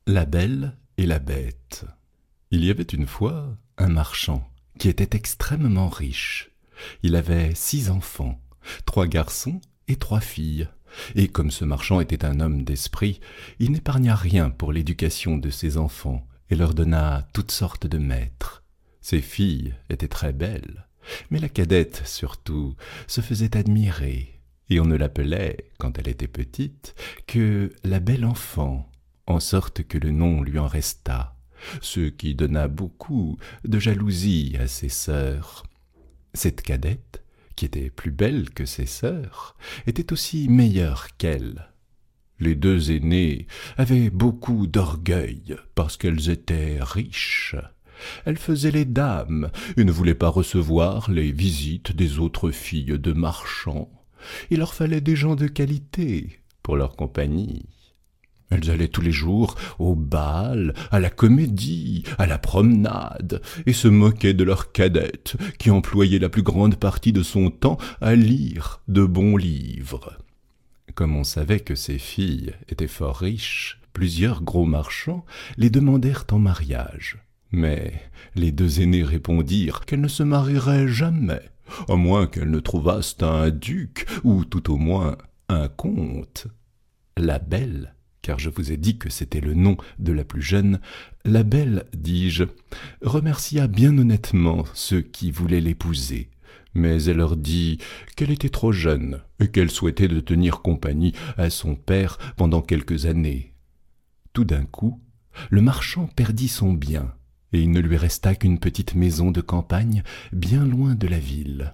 La Belle et la Bête. Il y avait une fois un marchand qui était extrêmement riche. Il avait 6 enfants, 3 garçons et 3 filles. Et comme ce marchand était un homme d'esprit, il n'épargna rien pour l'éducation de ses enfants et leur donna toutes sortes de maîtres. Ses filles étaient très belles, mais la cadette, surtout, se faisait admirer, et on ne l'appelait, quand elle était petite, que la belle enfant, en sorte que le nom lui en resta, ce qui donna beaucoup de jalousie à ses sœurs. Cette cadette, qui était plus belle que ses sœurs, était aussi meilleure qu'elle. Les 2 aînées avaient beaucoup d'orgueil parce qu'elles étaient riches. Elles faisaient les dames et ne voulaient pas recevoir les visites des autres filles de marchands. Il leur fallait des gens de qualité pour leur compagnie. Elles allaient tous les jours au bal, à la comédie, à la promenade, et se moquaient de leur cadette, qui employait la plus grande partie de son temps à lire de bons livres. Comme on savait que ces filles étaient fort riches, plusieurs gros marchands les demandèrent en mariage. Mais les 2 aînées répondirent qu'elles ne se marieraient jamais, à moins qu'elles ne trouvassent un duc, ou tout au moins un comte. La Belle, car je vous ai dit que c'était le nom de la plus jeune, la Belle, dis-je, remercia bien honnêtement ceux qui voulaient l'épouser, mais elle leur dit qu'elle était trop jeune et qu'elle souhaitait de tenir compagnie à son père pendant quelques années. Tout d'un coup, le marchand perdit son bien, et il ne lui resta qu'une petite maison de campagne bien loin de la ville.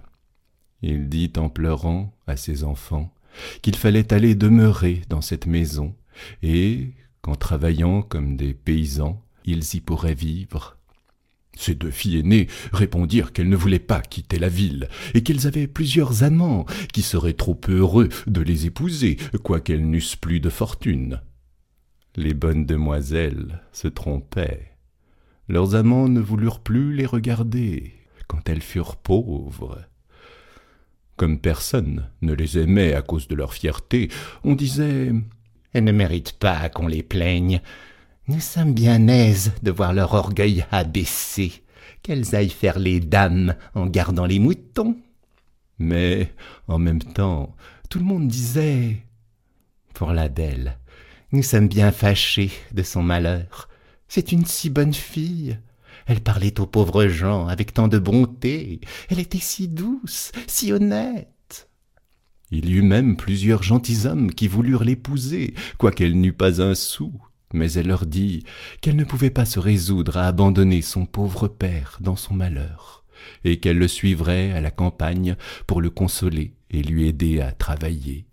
Il dit en pleurant à ses enfants qu'il fallait aller demeurer dans cette maison, et qu'en travaillant comme des paysans, ils y pourraient vivre. Ses 2 filles aînées répondirent qu'elles ne voulaient pas quitter la ville, et qu'elles avaient plusieurs amants qui seraient trop heureux de les épouser, quoiqu'elles n'eussent plus de fortune. Les bonnes demoiselles se trompaient. Leurs amants ne voulurent plus les regarder quand elles furent pauvres. Comme personne ne les aimait à cause de leur fierté, on disait « Elles ne méritent pas qu'on les plaigne. Nous sommes bien aises de voir leur orgueil abaissé. Qu'elles aillent faire les dames en gardant les moutons. » Mais, en même temps, tout le monde disait « Pour la Belle, nous sommes bien fâchés de son malheur. C'est une si bonne fille. Elle parlait aux pauvres gens avec tant de bonté. Elle était si douce, si honnête. » Il y eut même plusieurs gentilshommes qui voulurent l'épouser, quoiqu'elle n'eût pas un sou. Mais elle leur dit qu'elle ne pouvait pas se résoudre à abandonner son pauvre père dans son malheur, et qu'elle le suivrait à la campagne pour le consoler et lui aider à travailler.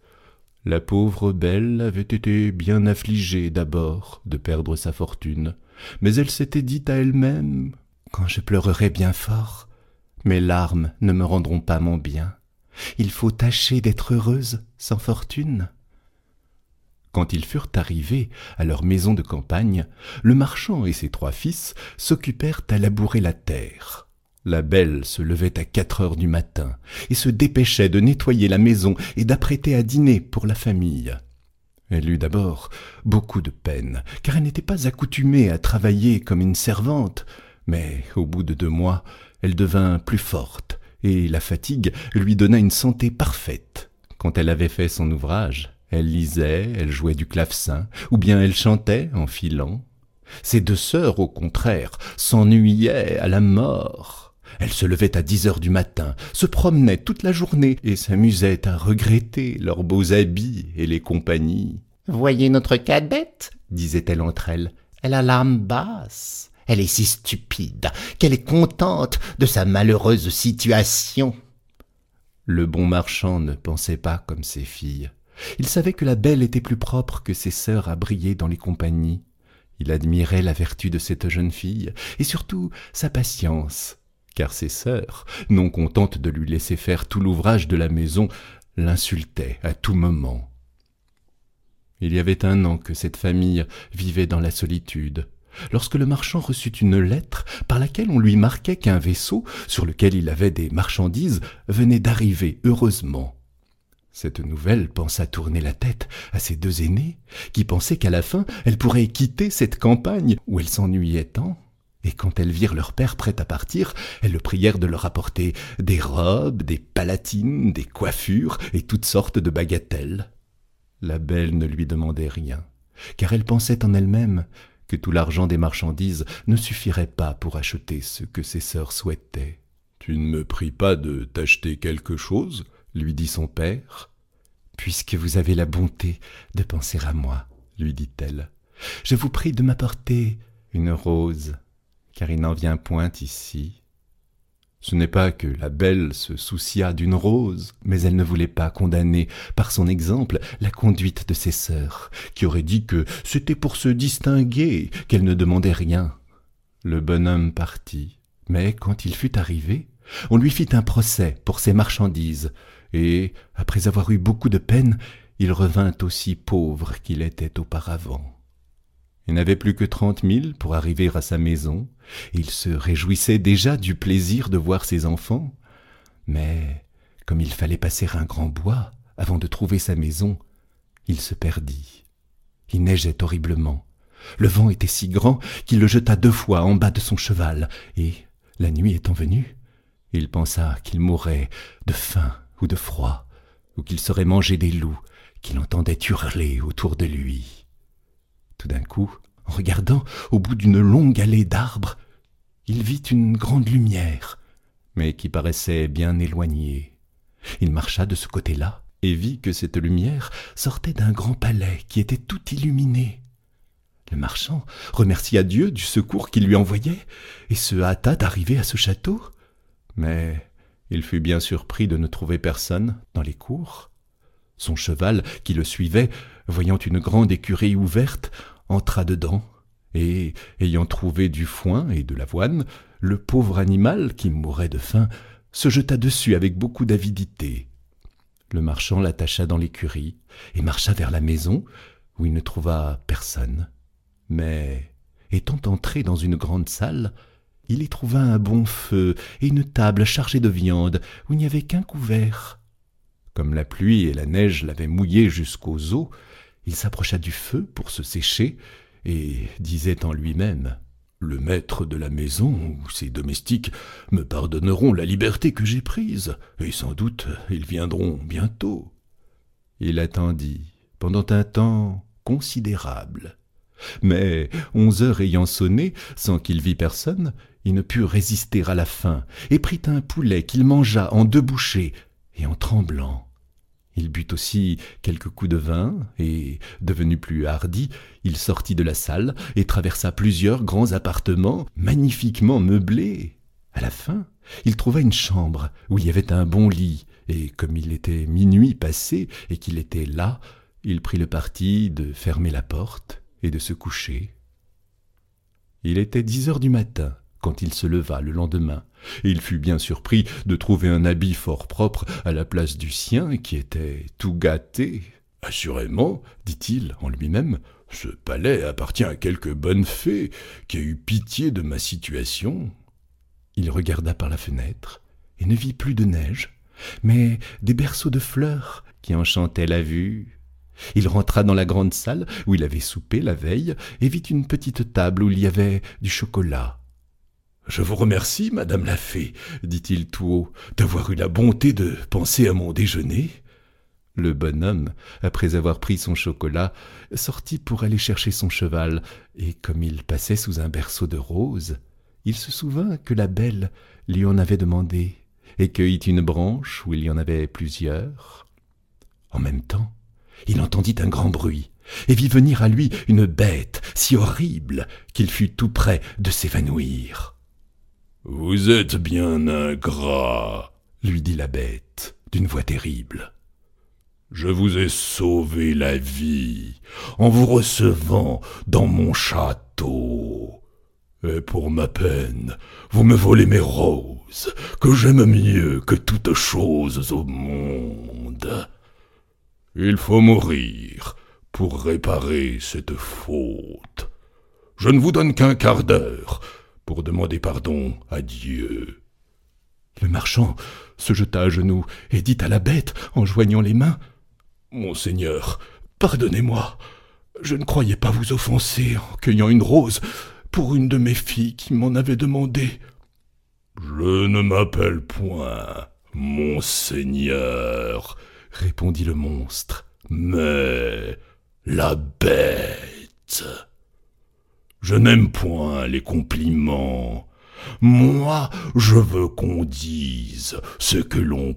La pauvre Belle avait été bien affligée d'abord de perdre sa fortune, mais elle s'était dit à elle-même « Quand je pleurerai bien fort, mes larmes ne me rendront pas mon bien. Il faut tâcher d'être heureuse sans fortune. » Quand ils furent arrivés à leur maison de campagne, le marchand et ses 3 fils s'occupèrent à labourer la terre. La Belle se levait à 4 heures du matin et se dépêchait de nettoyer la maison et d'apprêter à dîner pour la famille. Elle eut d'abord beaucoup de peine, car elle n'était pas accoutumée à travailler comme une servante, mais au bout de 2 mois, elle devint plus forte, et la fatigue lui donna une santé parfaite. Quand elle avait fait son ouvrage, elle lisait, elle jouait du clavecin, ou bien elle chantait en filant. Ses 2 sœurs, au contraire, s'ennuyaient à la mort. Elles se levaient à 10 heures du matin, se promenaient toute la journée et s'amusaient à regretter leurs beaux habits et les compagnies. « Voyez notre cadette, disait-elle entre elles, elle a l'âme basse. Elle est si stupide qu'elle est contente de sa malheureuse situation. » Le bon marchand ne pensait pas comme ses filles. Il savait que la Belle était plus propre que ses sœurs à briller dans les compagnies. Il admirait la vertu de cette jeune fille, et surtout sa patience, car ses sœurs, non contentes de lui laisser faire tout l'ouvrage de la maison, l'insultaient à tout moment. Il y avait 1 an que cette famille vivait dans la solitude, lorsque le marchand reçut une lettre par laquelle on lui marquait qu'un vaisseau, sur lequel il avait des marchandises, venait d'arriver heureusement. Cette nouvelle pensa tourner la tête à ses deux aînés, qui pensaient qu'à la fin, elles pourraient quitter cette campagne où elles s'ennuyaient tant. Et quand elles virent leur père prêt à partir, elles le prièrent de leur apporter des robes, des palatines, des coiffures et toutes sortes de bagatelles. La belle ne lui demandait rien, car elle pensait en elle-même que tout l'argent des marchandises ne suffirait pas pour acheter ce que ses sœurs souhaitaient. « Tu ne me pries pas de t'acheter quelque chose ?» lui dit son père. « Puisque vous avez la bonté de penser à moi, lui dit-elle, je vous prie de m'apporter une rose, car il n'en vient point ici. » Ce n'est pas que la belle se soucia d'une rose, mais elle ne voulait pas condamner par son exemple la conduite de ses sœurs, qui auraient dit que c'était pour se distinguer qu'elle ne demandait rien. Le bonhomme partit, mais quand il fut arrivé, on lui fit un procès pour ses marchandises, et, après avoir eu beaucoup de peine, il revint aussi pauvre qu'il était auparavant. Il n'avait plus que 30 000 pour arriver à sa maison, et il se réjouissait déjà du plaisir de voir ses enfants. Mais, comme il fallait passer un grand bois avant de trouver sa maison, il se perdit. Il neigeait horriblement. Le vent était si grand qu'il le jeta 2 fois en bas de son cheval, et, la nuit étant venue, il pensa qu'il mourrait de faim ou de froid, ou qu'il serait mangé des loups qu'il entendait hurler autour de lui. Tout d'un coup, en regardant au bout d'une longue allée d'arbres, il vit une grande lumière, mais qui paraissait bien éloignée. Il marcha de ce côté-là et vit que cette lumière sortait d'un grand palais qui était tout illuminé. Le marchand remercia Dieu du secours qu'il lui envoyait et se hâta d'arriver à ce château. Mais il fut bien surpris de ne trouver personne dans les cours. Son cheval, qui le suivait, voyant une grande écurie ouverte, entra dedans, et, ayant trouvé du foin et de l'avoine, le pauvre animal, qui mourait de faim, se jeta dessus avec beaucoup d'avidité. Le marchand l'attacha dans l'écurie et marcha vers la maison, où il ne trouva personne. Mais, étant entré dans une grande salle, il y trouva un bon feu et une table chargée de viande, où il n'y avait qu'un couvert. Comme la pluie et la neige l'avaient mouillé jusqu'aux os, il s'approcha du feu pour se sécher et disait en lui-même « Le maître de la maison ou ses domestiques me pardonneront la liberté que j'ai prise, et sans doute ils viendront bientôt. » Il attendit pendant un temps considérable. Mais 11 heures ayant sonné, sans qu'il vît personne, il ne put résister à la faim et prit un poulet qu'il mangea en 2 bouchées et en tremblant. Il but aussi quelques coups de vin et, devenu plus hardi, il sortit de la salle et traversa plusieurs grands appartements magnifiquement meublés. À la fin, il trouva une chambre où il y avait un bon lit, et comme il était minuit passé et qu'il était las, il prit le parti de fermer la porte et de se coucher. Il était 10 heures du matin quand il se leva le lendemain, et il fut bien surpris de trouver un habit fort propre à la place du sien, qui était tout gâté. « Assurément, dit-il en lui-même, ce palais appartient à quelque bonne fée qui a eu pitié de ma situation. » Il regarda par la fenêtre et ne vit plus de neige, mais des berceaux de fleurs qui enchantaient la vue. Il rentra dans la grande salle où il avait soupé la veille et vit une petite table où il y avait du chocolat. « Je vous remercie, madame la fée, dit-il tout haut, d'avoir eu la bonté de penser à mon déjeuner. » Le bonhomme, après avoir pris son chocolat, sortit pour aller chercher son cheval, et comme il passait sous un berceau de roses, il se souvint que la belle lui en avait demandé, et cueillit une branche où il y en avait plusieurs. En même temps, il entendit un grand bruit, et vit venir à lui une bête si horrible qu'il fut tout près de s'évanouir. « Vous êtes bien ingrat, lui dit la bête d'une voix terrible. Je vous ai sauvé la vie en vous recevant dans mon château. Et pour ma peine, vous me volez mes roses, que j'aime mieux que toutes choses au monde. Il faut mourir pour réparer cette faute. Je ne vous donne qu'un quart d'heure pour demander pardon à Dieu. » Le marchand se jeta à genoux et dit à la bête en joignant les mains Monseigneur, pardonnez-moi. Je ne croyais pas vous offenser en cueillant une rose pour une de mes filles qui m'en avait demandé. »« Je ne m'appelle point Monseigneur, » répondit le monstre, « mais la bête. Je n'aime point les compliments. Moi, je veux qu'on dise ce que l'on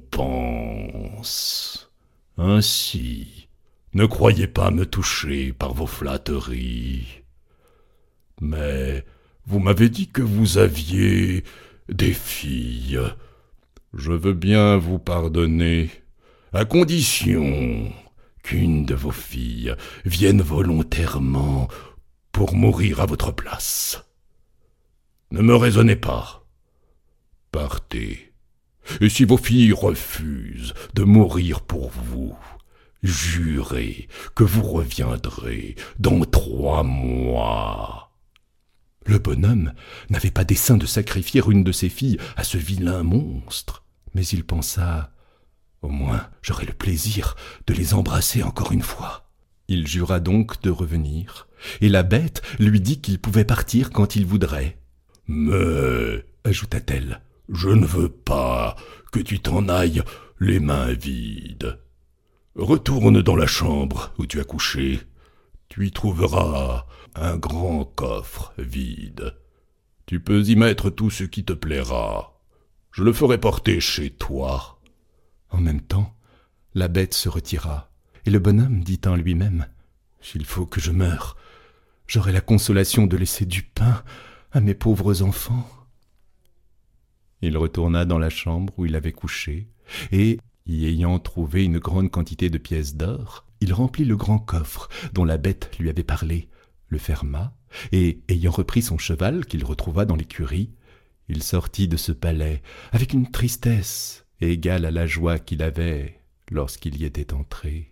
pense. Ainsi, ne croyez pas me toucher par vos flatteries. Mais vous m'avez dit que vous aviez des filles. Je veux bien vous pardonner, à condition qu'une de vos filles vienne volontairement pour mourir à votre place. Ne me raisonnez pas. Partez. Et si vos filles refusent de mourir pour vous, jurez que vous reviendrez dans 3 mois. » Le bonhomme n'avait pas dessein de sacrifier une de ses filles à ce vilain monstre, mais il pensa « Au moins, j'aurai le plaisir de les embrasser encore une fois. » Il jura donc de revenir, et la bête lui dit qu'il pouvait partir quand il voudrait. « Mais, ajouta-t-elle, je ne veux pas que tu t'en ailles les mains vides. Retourne dans la chambre où tu as couché. Tu y trouveras un grand coffre vide. Tu peux y mettre tout ce qui te plaira. Je le ferai porter chez toi. » En même temps, la bête se retira, et le bonhomme dit en lui-même « S'il faut que je meure, j'aurai la consolation de laisser du pain à mes pauvres enfants. » Il retourna dans la chambre où il avait couché, et, y ayant trouvé une grande quantité de pièces d'or, il remplit le grand coffre dont la bête lui avait parlé, le ferma, et, ayant repris son cheval qu'il retrouva dans l'écurie, il sortit de ce palais avec une tristesse égale à la joie qu'il avait lorsqu'il y était entré.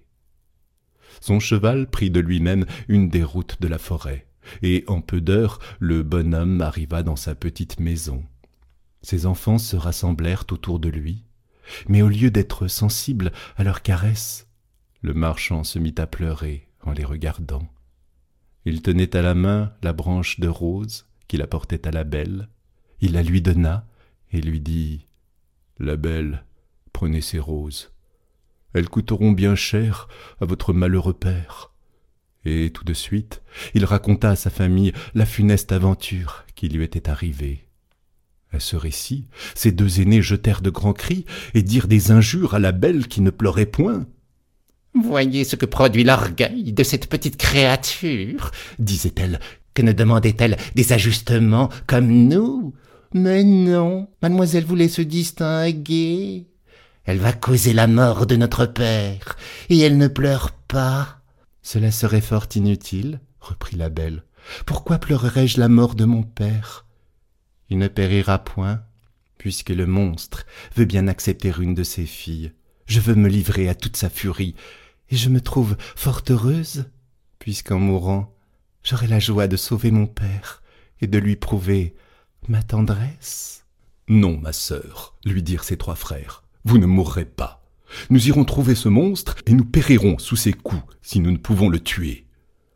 Son cheval prit de lui-même une des routes de la forêt, et en peu d'heures le bonhomme arriva dans sa petite maison. Ses enfants se rassemblèrent autour de lui, mais au lieu d'être sensible à leurs caresses, le marchand se mit à pleurer en les regardant. Il tenait à la main la branche de rose qu'il apportait à la belle. Il la lui donna et lui dit « La belle, prenez ces roses. Elles coûteront bien cher à votre malheureux père. » Et tout de suite, il raconta à sa famille la funeste aventure qui lui était arrivée. À ce récit, ses 2 aînés jetèrent de grands cris et dirent des injures à la belle qui ne pleurait point. « Voyez ce que produit l'orgueil de cette petite créature, disait-elle. Que ne demandait-elle des ajustements comme nous? Mais non, mademoiselle voulait se distinguer. Elle va causer la mort de notre père, et elle ne pleure pas. »« Cela serait fort inutile, reprit la belle. Pourquoi pleurerais-je la mort de mon père? Il ne périra point, puisque le monstre veut bien accepter une de ses filles. Je veux me livrer à toute sa furie, et je me trouve fort heureuse, puisqu'en mourant, j'aurai la joie de sauver mon père et de lui prouver ma tendresse. »« Non, ma sœur, lui dirent ses 3 frères, vous ne mourrez pas. Nous irons trouver ce monstre et nous périrons sous ses coups si nous ne pouvons le tuer. »«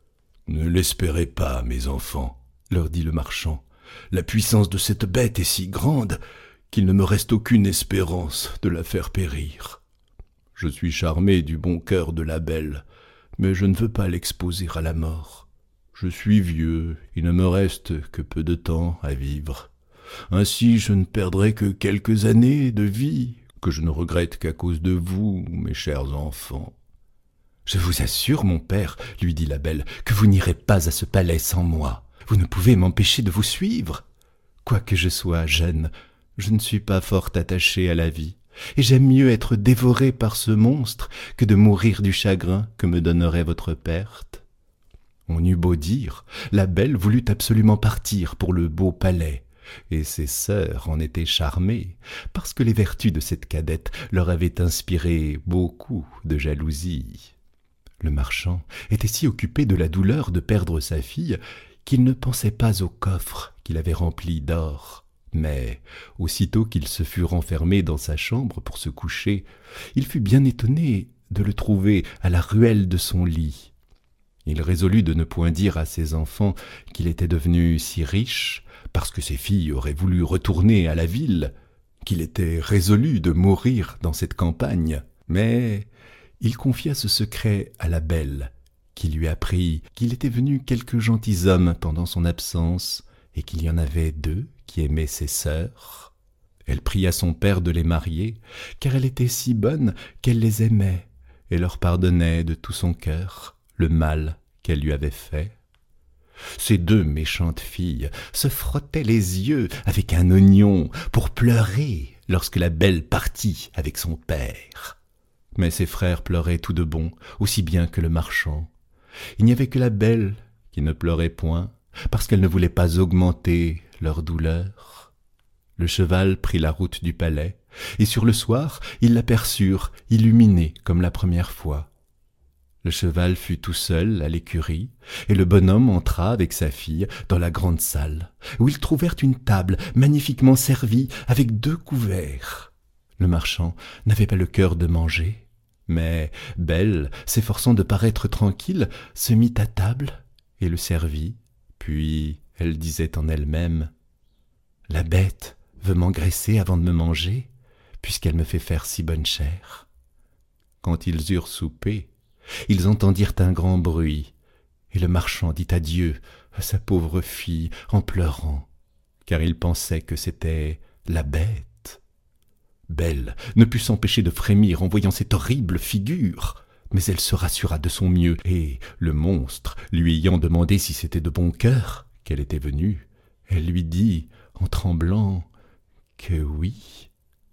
Ne l'espérez pas, mes enfants, leur dit le marchand. La puissance de cette bête est si grande qu'il ne me reste aucune espérance de la faire périr. Je suis charmé du bon cœur de la belle, mais je ne veux pas l'exposer à la mort. Je suis vieux, il ne me reste que peu de temps à vivre. Ainsi je ne perdrai que quelques années de vie, que je ne regrette qu'à cause de vous, mes chers enfants. »« Je vous assure, mon père, lui dit la belle, que vous n'irez pas à ce palais sans moi. Vous ne pouvez m'empêcher de vous suivre. Quoique je sois jeune, je ne suis pas fort attachée à la vie, et j'aime mieux être dévorée par ce monstre que de mourir du chagrin que me donnerait votre perte. » On eut beau dire, la belle voulut absolument partir pour le beau palais, et ses sœurs en étaient charmées, parce que les vertus de cette cadette leur avaient inspiré beaucoup de jalousie. Le marchand était si occupé de la douleur de perdre sa fille qu'il ne pensait pas au coffre qu'il avait rempli d'or. Mais, aussitôt qu'il se fut renfermé dans sa chambre pour se coucher, il fut bien étonné de le trouver à la ruelle de son lit. Il résolut de ne point dire à ses enfants qu'il était devenu si riche, parce que ses filles auraient voulu retourner à la ville, qu'il était résolu de mourir dans cette campagne. Mais il confia ce secret à la belle, qui lui apprit qu'il était venu quelques gentilshommes pendant son absence, et qu'il y en avait 2 qui aimaient ses sœurs. Elle pria son père de les marier, car elle était si bonne qu'elle les aimait, et leur pardonnait de tout son cœur le mal qu'elle lui avait fait. Ces 2 méchantes filles se frottaient les yeux avec un oignon pour pleurer lorsque la belle partit avec son père. Mais ses frères pleuraient tout de bon, aussi bien que le marchand. Il n'y avait que la belle qui ne pleurait point, parce qu'elle ne voulait pas augmenter leur douleur. Le cheval prit la route du palais, et sur le soir, ils l'aperçurent, illuminé comme la première fois. Le cheval fut tout seul à l'écurie, et le bonhomme entra avec sa fille dans la grande salle, où ils trouvèrent une table magnifiquement servie avec 2 couverts. Le marchand n'avait pas le cœur de manger, mais Belle, s'efforçant de paraître tranquille, se mit à table et le servit. Puis elle disait en elle-même: « La bête veut m'engraisser avant de me manger, puisqu'elle me fait faire si bonne chère. » Quand ils eurent soupé, ils entendirent un grand bruit, et le marchand dit adieu à sa pauvre fille en pleurant, car il pensait que c'était la bête. Belle ne put s'empêcher de frémir en voyant cette horrible figure, mais elle se rassura de son mieux, et le monstre, lui ayant demandé si c'était de bon cœur qu'elle était venue, elle lui dit en tremblant que oui.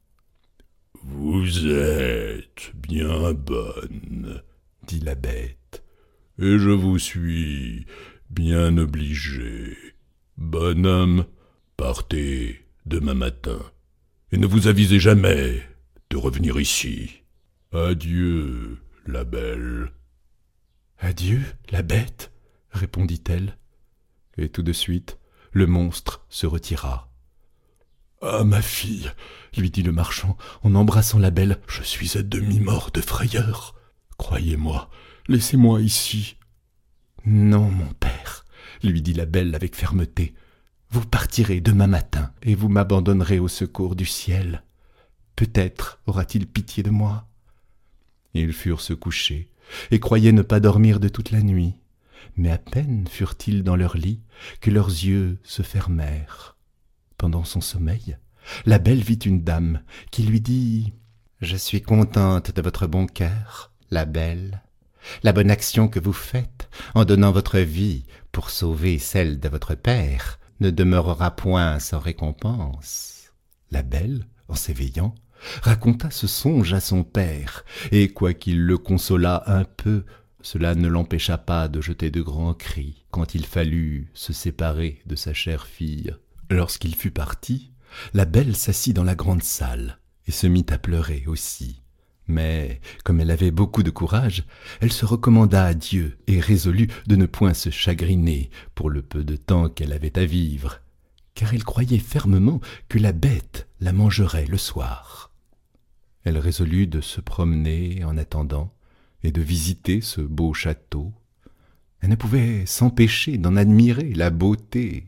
« Vous êtes bien bonne, dit la bête, et je vous suis bien obligé. Bonhomme, partez demain matin, et ne vous avisez jamais de revenir ici. Adieu, la belle. »« Adieu, la bête, répondit-elle, et tout de suite le monstre se retira. « Ah, ma fille, lui dit le marchand en embrassant la belle, je suis à demi-mort de frayeur. Croyez-moi, laissez-moi ici. »« Non, mon père, lui dit la belle avec fermeté, vous partirez demain matin et vous m'abandonnerez au secours du ciel. Peut-être aura-t-il pitié de moi. » Ils furent se coucher et croyaient ne pas dormir de toute la nuit, mais à peine furent-ils dans leur lit que leurs yeux se fermèrent. Pendant son sommeil, la belle vit une dame qui lui dit « Je suis contente de votre bon cœur, la belle. La bonne action que vous faites en donnant votre vie pour sauver celle de votre père ne demeurera point sans récompense. » La belle, en s'éveillant, raconta ce songe à son père, et quoiqu'il le consolât un peu, cela ne l'empêcha pas de jeter de grands cris quand il fallut se séparer de sa chère fille. Lorsqu'il fut parti, la belle s'assit dans la grande salle et se mit à pleurer aussi. Mais, comme elle avait beaucoup de courage, elle se recommanda à Dieu et résolut de ne point se chagriner pour le peu de temps qu'elle avait à vivre, car elle croyait fermement que la bête la mangerait le soir. Elle résolut de se promener en attendant et de visiter ce beau château. Elle ne pouvait s'empêcher d'en admirer la beauté.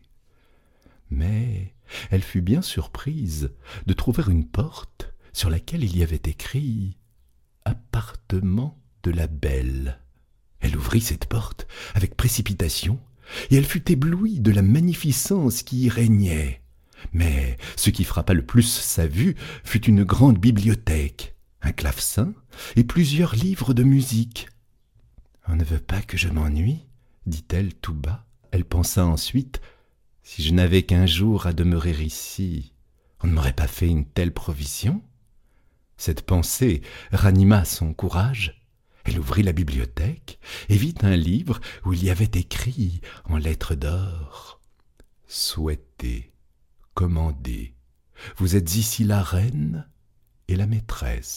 Mais elle fut bien surprise de trouver une porte sur laquelle il y avait écrit « Appartement de la belle ». Elle ouvrit cette porte avec précipitation et elle fut éblouie de la magnificence qui y régnait. Mais ce qui frappa le plus sa vue fut une grande bibliothèque, un clavecin et plusieurs livres de musique. « On ne veut pas que je m'ennuie, dit-elle tout bas. Elle pensa ensuite « Si je n'avais qu'un jour à demeurer ici, on ne m'aurait pas fait une telle provision ?» Cette pensée ranima son courage. Elle ouvrit la bibliothèque et vit un livre où il y avait écrit en lettres d'or « Souhaitez, commandez, vous êtes ici la reine et la maîtresse. »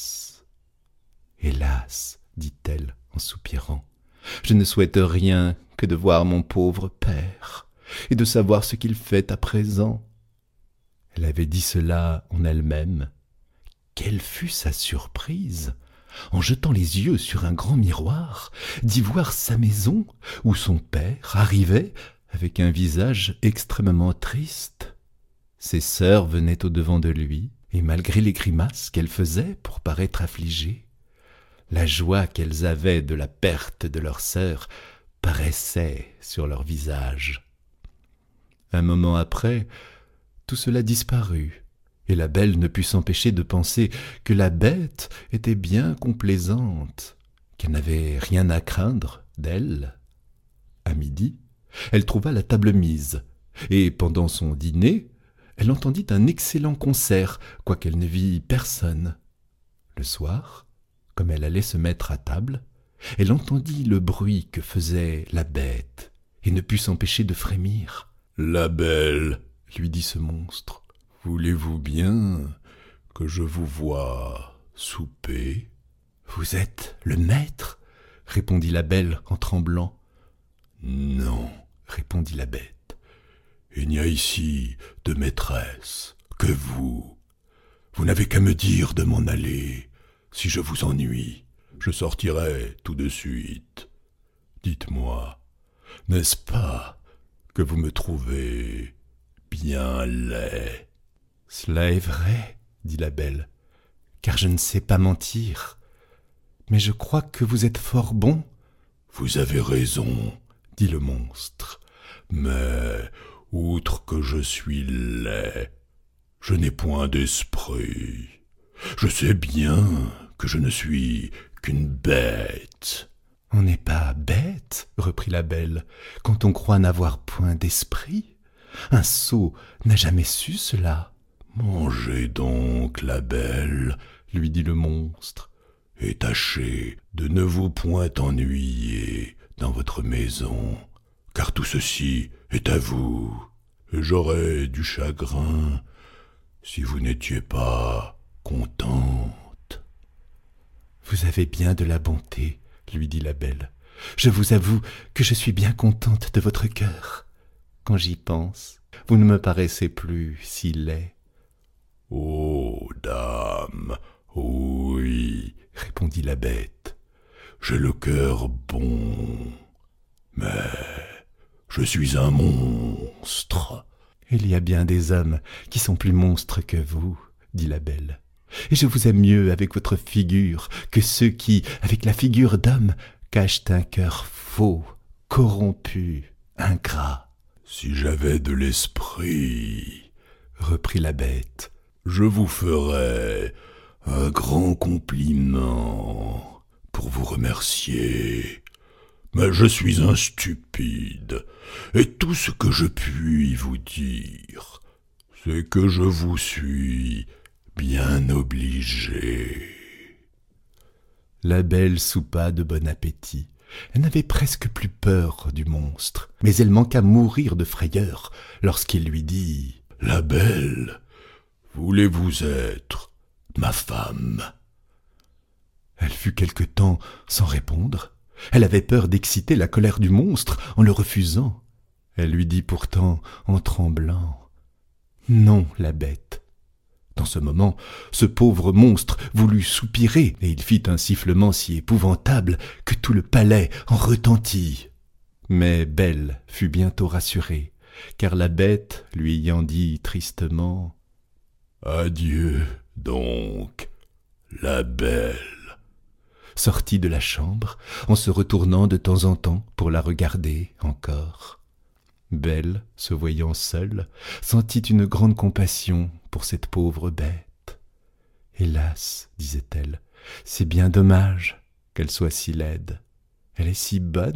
« Hélas, dit-elle en soupirant, je ne souhaite rien que de voir mon pauvre père et de savoir ce qu'il fait à présent. » Elle avait dit cela en elle-même. Quelle fut sa surprise en jetant les yeux sur un grand miroir, d'y voir sa maison où son père arrivait avec un visage extrêmement triste. Ses sœurs venaient au-devant de lui, et malgré les grimaces qu'elles faisaient pour paraître affligées, la joie qu'elles avaient de la perte de leur sœur paraissait sur leur visage. Un moment après, tout cela disparut, et la belle ne put s'empêcher de penser que la bête était bien complaisante, qu'elle n'avait rien à craindre d'elle. À midi, elle trouva la table mise, et pendant son dîner, elle entendit un excellent concert, quoiqu'elle ne vît personne. Le soir, comme elle allait se mettre à table, elle entendit le bruit que faisait la bête, et ne put s'empêcher de frémir. « La belle, lui dit ce monstre, voulez-vous bien que je vous voie souper ?»« Vous êtes le maître ?» répondit la belle en tremblant. « Non, répondit la bête, il n'y a ici de maîtresse que vous. Vous n'avez qu'à me dire de m'en aller. Si je vous ennuie, je sortirai tout de suite. Dites-moi, n'est-ce pas que vous me trouvez bien laid ?»« Cela est vrai, dit la belle, car je ne sais pas mentir. Mais je crois que vous êtes fort bon. »« Vous avez raison, dit le monstre, mais outre que je suis laid, je n'ai point d'esprit. Je sais bien que je ne suis qu'une bête. »« On n'est pas bête, reprit la belle, quand on croit n'avoir point d'esprit. Un sot n'a jamais su cela. »« Mangez donc, la belle, lui dit le monstre, et tâchez de ne vous point ennuyer dans votre maison, car tout ceci est à vous, et j'aurais du chagrin si vous n'étiez pas contente. »« Vous avez bien de la bonté, lui dit la belle. Je vous avoue que je suis bien contente de votre cœur. Quand j'y pense, vous ne me paraissez plus si laid. »« Oh, dame, oui, répondit la bête, j'ai le cœur bon, mais je suis un monstre. »« Il y a bien des hommes qui sont plus monstres que vous, dit la belle, et je vous aime mieux avec votre figure que ceux qui, avec la figure d'homme, cachent un cœur faux, corrompu, ingrat. »« Si j'avais de l'esprit, reprit la bête, je vous ferais un grand compliment pour vous remercier. Mais je suis un stupide, et tout ce que je puis vous dire, c'est que je vous suis bien obligé. » La belle soupa de bon appétit. Elle n'avait presque plus peur du monstre, mais elle manqua mourir de frayeur lorsqu'il lui dit « La belle, voulez-vous être ma femme ?» Elle fut quelque temps sans répondre. Elle avait peur d'exciter la colère du monstre en le refusant. Elle lui dit pourtant en tremblant « Non, la bête. » Dans ce moment, ce pauvre monstre voulut soupirer, et il fit un sifflement si épouvantable que tout le palais en retentit. Mais Belle fut bientôt rassurée, car la bête lui ayant dit tristement « Adieu donc, la belle », sortit de la chambre en se retournant de temps en temps pour la regarder encore. Belle, se voyant seule, sentit une grande compassion pour cette pauvre bête. « Hélas, disait-elle, c'est bien dommage qu'elle soit si laide. Elle est si bonne. »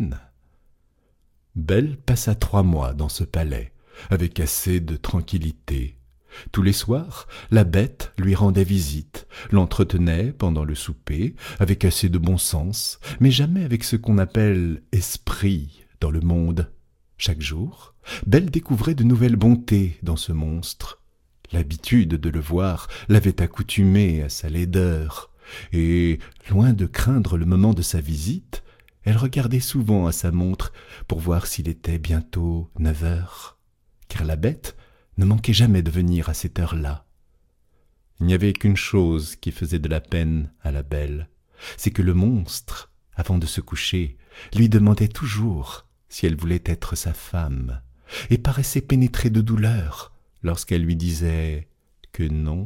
Belle passa 3 mois dans ce palais, avec assez de tranquillité. Tous les soirs, la bête lui rendait visite, l'entretenait pendant le souper, avec assez de bon sens, mais jamais avec ce qu'on appelle esprit dans le monde. Chaque jour, Belle découvrait de nouvelles bontés dans ce monstre. L'habitude de le voir l'avait accoutumée à sa laideur, et, loin de craindre le moment de sa visite, elle regardait souvent à sa montre pour voir s'il était bientôt 9 heures, car la bête ne manquait jamais de venir à cette heure-là. Il n'y avait qu'une chose qui faisait de la peine à la belle, c'est que le monstre, avant de se coucher, lui demandait toujours si elle voulait être sa femme, et paraissait pénétré de douleur lorsqu'elle lui disait que non.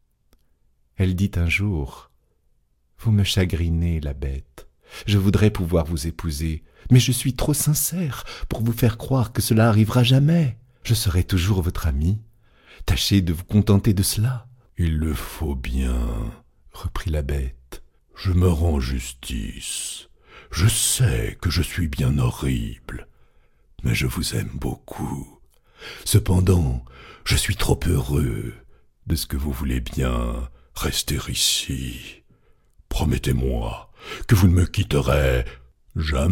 Elle dit un jour: « Vous me chagrinez, la bête. Je voudrais pouvoir vous épouser, mais je suis trop sincère pour vous faire croire que cela arrivera jamais. Je serai toujours votre ami. Tâchez de vous contenter de cela. » « Il le faut bien, » reprit la bête. « Je me rends justice. Je sais que je suis bien horrible, mais je vous aime beaucoup. Cependant, je suis trop heureux de ce que vous voulez bien rester ici. Promettez-moi que vous ne me quitterez jamais. »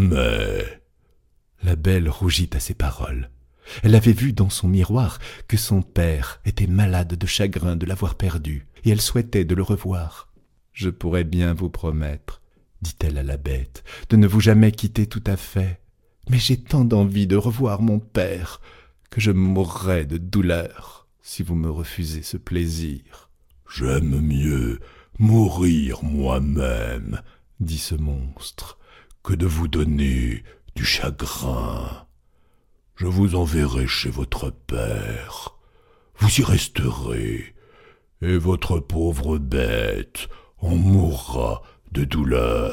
La belle rougit à ces paroles. Elle avait vu dans son miroir que son père était malade de chagrin de l'avoir perdu, et elle souhaitait de le revoir. « Je pourrais bien vous promettre, dit-elle à la bête, de ne vous jamais quitter tout à fait, mais j'ai tant d'envie de revoir mon père que je mourrais de douleur si vous me refusez ce plaisir. »« J'aime mieux mourir moi-même, dit ce monstre, que de vous donner du chagrin. Je vous enverrai chez votre père. Vous y resterez, et votre pauvre bête en mourra de douleur. »«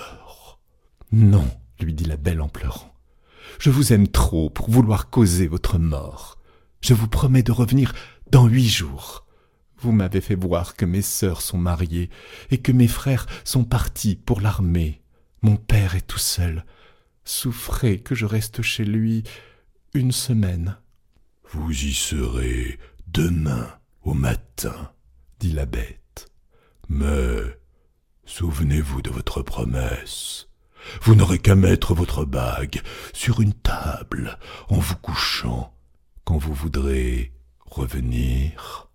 Non, lui dit la belle en pleurant. Je vous aime trop pour vouloir causer votre mort. Je vous promets de revenir dans 8 jours. Vous m'avez fait voir que mes sœurs sont mariées et que mes frères sont partis pour l'armée. Mon père est tout seul. Souffrez que je reste chez lui 1 semaine. »« Vous y serez demain au matin, dit la bête. Mais souvenez-vous de votre promesse. Vous n'aurez qu'à mettre votre bague sur une table en vous couchant quand vous voudrez revenir.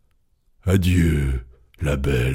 Adieu, la belle. »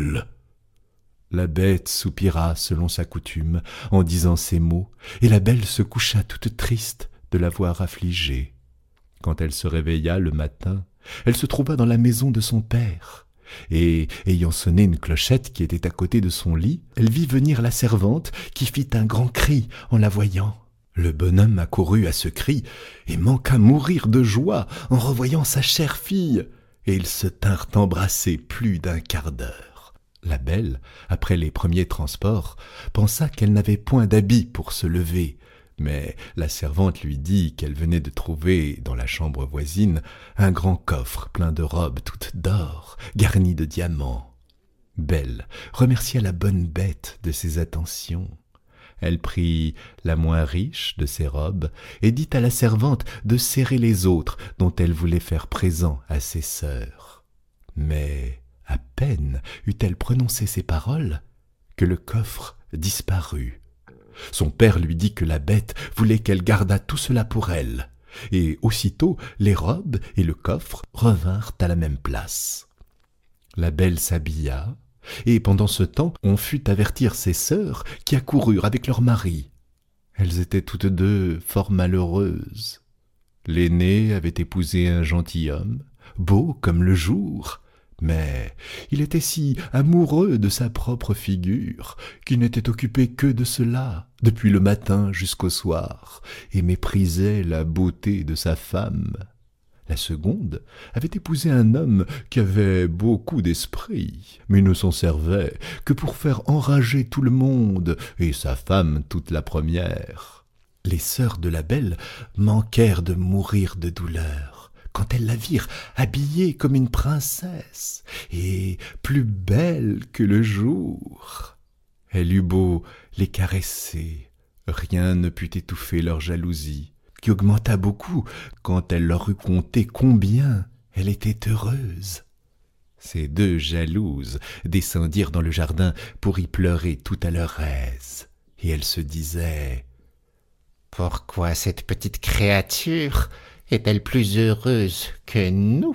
La bête soupira selon sa coutume en disant ces mots, et la belle se coucha toute triste de l'avoir affligée. Quand elle se réveilla le matin, elle se trouva dans la maison de son père, et, ayant sonné une clochette qui était à côté de son lit, elle vit venir la servante qui fit un grand cri en la voyant. Le bonhomme accourut à ce cri et manqua mourir de joie en revoyant sa chère fille, et ils se tinrent embrassés plus d'1 quart d'heure. La belle, après les premiers transports, pensa qu'elle n'avait point d'habit pour se lever, mais la servante lui dit qu'elle venait de trouver dans la chambre voisine un grand coffre plein de robes toutes d'or, garnies de diamants. Belle remercia la bonne bête de ses attentions. Elle prit la moins riche de ses robes et dit à la servante de serrer les autres dont elle voulait faire présent à ses sœurs. Mais à peine eut-elle prononcé ces paroles que le coffre disparut. Son père lui dit que la bête voulait qu'elle gardât tout cela pour elle, et aussitôt les robes et le coffre revinrent à la même place. La belle s'habilla, et pendant ce temps on fut avertir ses sœurs qui accoururent avec leurs maris. Elles étaient toutes 2 fort malheureuses. L'aînée avait épousé un gentilhomme, beau comme le jour, mais il était si amoureux de sa propre figure qu'il n'était occupé que de cela depuis le matin jusqu'au soir, et méprisait la beauté de sa femme. La seconde avait épousé un homme qui avait beaucoup d'esprit, mais ne s'en servait que pour faire enrager tout le monde, et sa femme toute la première. Les sœurs de la belle manquèrent de mourir de douleur quand elles la virent habillée comme une princesse et plus belle que le jour. Elle eut beau les caresser, rien ne put étouffer leur jalousie, qui augmenta beaucoup quand elle leur eut conté combien elle était heureuse. Ces 2 jalouses descendirent dans le jardin pour y pleurer tout à leur aise, et elles se disaient: « Pourquoi cette petite créature est-elle plus heureuse que nous?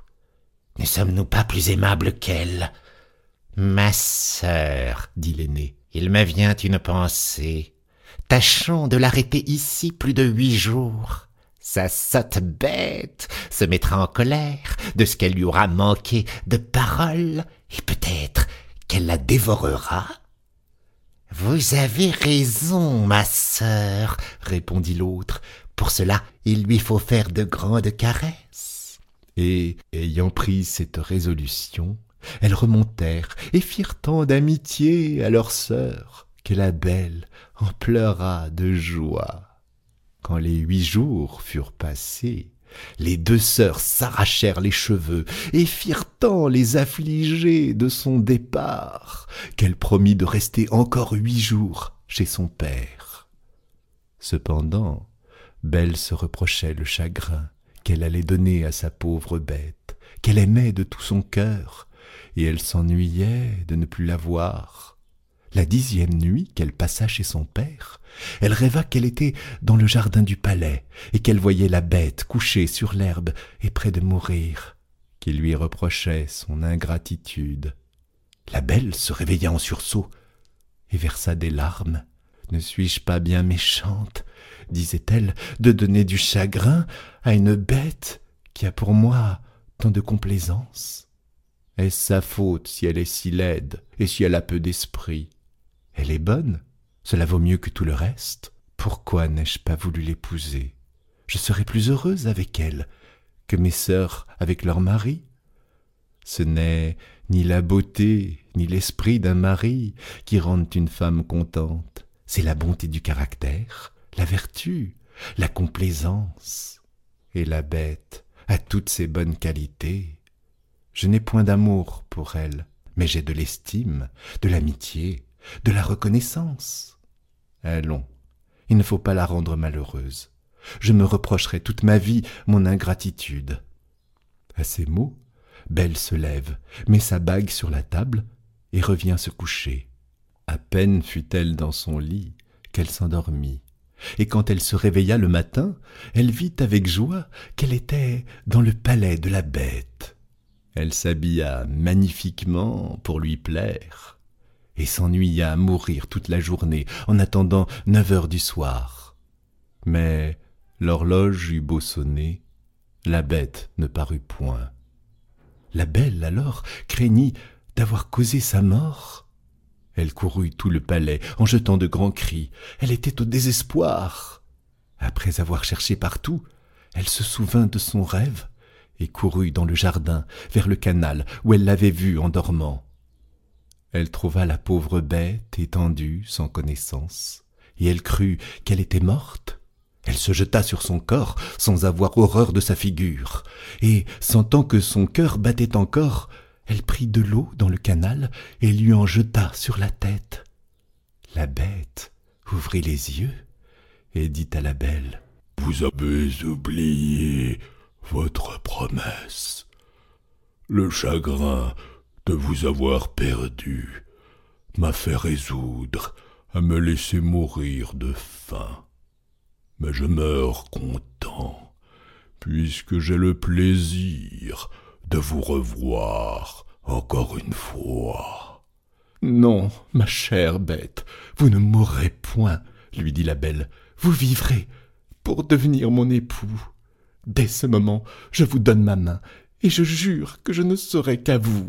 Ne sommes-nous pas plus aimables qu'elle? » « Ma sœur, dit l'aînée, il me vient une pensée. Tâchons de l'arrêter ici plus de 8 jours. Sa sotte bête se mettra en colère de ce qu'elle lui aura manqué de parole, et peut-être qu'elle la dévorera. Vous avez raison, ma sœur, répondit l'autre. Pour cela, il lui faut faire de grandes caresses. Et, ayant pris cette résolution, elles remontèrent et firent tant d'amitié à leur sœur que la belle en pleura de joie. Quand les 8 jours furent passés, les 2 sœurs s'arrachèrent les cheveux et firent tant les affliger de son départ qu'elle promit de rester encore 8 jours chez son père. Cependant, Belle se reprochait le chagrin qu'elle allait donner à sa pauvre bête, qu'elle aimait de tout son cœur, et elle s'ennuyait de ne plus la voir. La 10e nuit qu'elle passa chez son père, elle rêva qu'elle était dans le jardin du palais et qu'elle voyait la bête couchée sur l'herbe et près de mourir, qui lui reprochait son ingratitude. La belle se réveilla en sursaut et versa des larmes. « Ne suis-je pas bien méchante, disait-elle, de donner du chagrin à une bête qui a pour moi tant de complaisance? Est-ce sa faute si elle est si laide et si elle a peu d'esprit? Elle est bonne, cela vaut mieux que tout le reste. Pourquoi n'ai-je pas voulu l'épouser? Je serais plus heureuse avec elle que mes sœurs avec leurs maris. Ce n'est ni la beauté ni l'esprit d'un mari qui rendent une femme contente, c'est la bonté du caractère, la vertu, la complaisance. Et la bête a toutes ces bonnes qualités. Je n'ai point d'amour pour elle, mais j'ai de l'estime, de l'amitié, de la reconnaissance. Allons, il ne faut pas la rendre malheureuse. Je me reprocherai toute ma vie mon ingratitude. » À ces mots, Belle se lève, met sa bague sur la table et revient se coucher. À peine fut-elle dans son lit qu'elle s'endormit. Et quand elle se réveilla le matin, elle vit avec joie qu'elle était dans le palais de la bête. Elle s'habilla magnifiquement pour lui plaire et s'ennuya à mourir toute la journée en attendant 9 heures du soir. Mais l'horloge eut beau sonner, la bête ne parut point. La belle alors craignit d'avoir causé sa mort. Elle courut tout le palais en jetant de grands cris. Elle était au désespoir. Après avoir cherché partout, elle se souvint de son rêve et courut dans le jardin vers le canal où elle l'avait vue en dormant. Elle trouva la pauvre bête étendue sans connaissance, et elle crut qu'elle était morte. Elle se jeta sur son corps sans avoir horreur de sa figure, et, sentant que son cœur battait encore, elle prit de l'eau dans le canal et lui en jeta sur la tête. La bête ouvrit les yeux et dit à la belle: « Vous avez oublié votre promesse. Le chagrin de vous avoir perdu m'a fait résoudre à me laisser mourir de faim. Mais je meurs content, puisque j'ai le plaisir de vous revoir encore une fois. »« Non, ma chère bête, vous ne mourrez point, lui dit la belle. Vous vivrez pour devenir mon époux. Dès ce moment, je vous donne ma main, et je jure que je ne serai qu'à vous.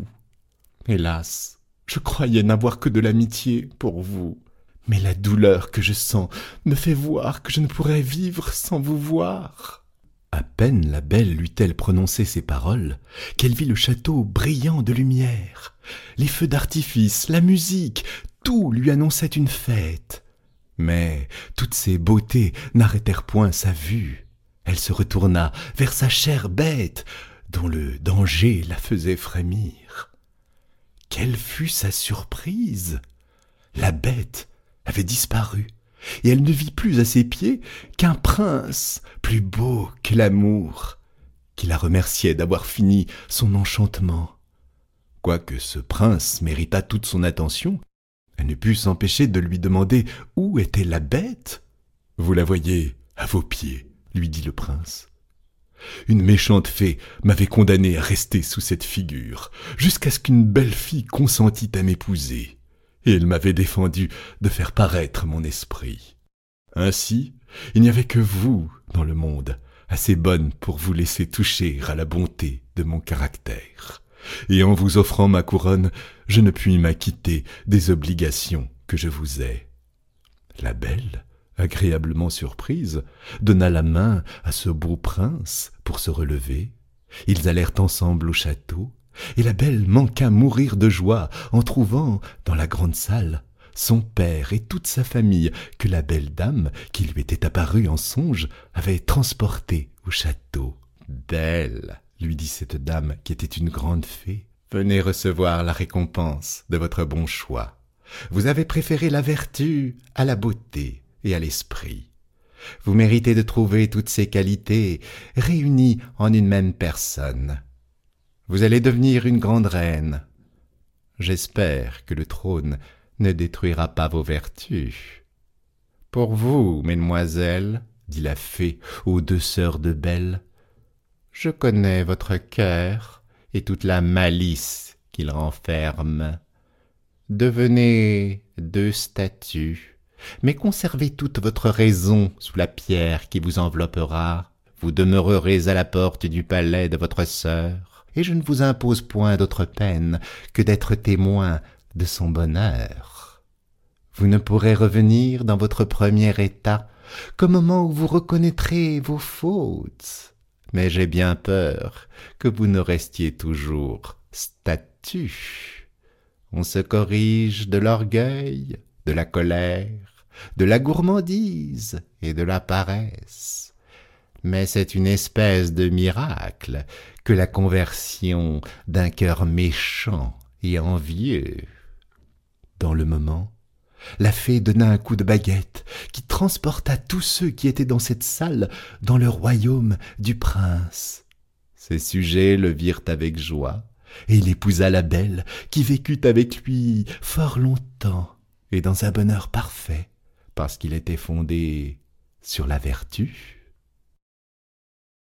Hélas, je croyais n'avoir que de l'amitié pour vous, mais la douleur que je sens me fait voir que je ne pourrais vivre sans vous voir. » À peine la belle eut-elle prononcé ces paroles qu'elle vit le château brillant de lumière. Les feux d'artifice, la musique, tout lui annonçait une fête. Mais toutes ces beautés n'arrêtèrent point sa vue. Elle se retourna vers sa chère bête, dont le danger la faisait frémir. Quelle fut sa surprise! La bête avait disparu, et elle ne vit plus à ses pieds qu'un prince plus beau que l'amour, qui la remerciait d'avoir fini son enchantement. Quoique ce prince méritât toute son attention, elle ne put s'empêcher de lui demander où était la bête. « Vous la voyez à vos pieds, » lui dit le prince. « Une méchante fée m'avait condamné à rester sous cette figure, jusqu'à ce qu'une belle fille consentît à m'épouser. Et elle m'avait défendu de faire paraître mon esprit. Ainsi, il n'y avait que vous dans le monde, assez bonne pour vous laisser toucher à la bonté de mon caractère. Et en vous offrant ma couronne, je ne puis m'acquitter des obligations que je vous ai. » La belle, agréablement surprise, donna la main à ce beau prince pour se relever. Ils allèrent ensemble au château, et la belle manqua mourir de joie en trouvant, dans la grande salle, son père et toute sa famille que la belle dame, qui lui était apparue en songe, avait transportée au château. « Belle, lui dit cette dame qui était une grande fée, venez recevoir la récompense de votre bon choix. Vous avez préféré la vertu à la beauté et à l'esprit. Vous méritez de trouver toutes ces qualités réunies en une même personne. Vous allez devenir une grande reine. J'espère que le trône ne détruira pas vos vertus. Pour vous, mesdemoiselles, dit la fée aux deux sœurs de Belle, je connais votre cœur et toute la malice qu'il renferme. Devenez deux statues, mais conservez toute votre raison sous la pierre qui vous enveloppera. Vous demeurerez à la porte du palais de votre sœur, et je ne vous impose point d'autre peine que d'être témoin de son bonheur. Vous ne pourrez revenir dans votre premier état qu'au moment où vous reconnaîtrez vos fautes. Mais j'ai bien peur que vous ne restiez toujours statue. On se corrige de l'orgueil, de la colère, de la gourmandise et de la paresse. Mais c'est une espèce de miracle que la conversion d'un cœur méchant et envieux. » Dans le moment, la fée donna un coup de baguette qui transporta tous ceux qui étaient dans cette salle dans le royaume du prince. Ses sujets le virent avec joie, et il épousa la belle qui vécut avec lui fort longtemps et dans un bonheur parfait, parce qu'il était fondé sur la vertu.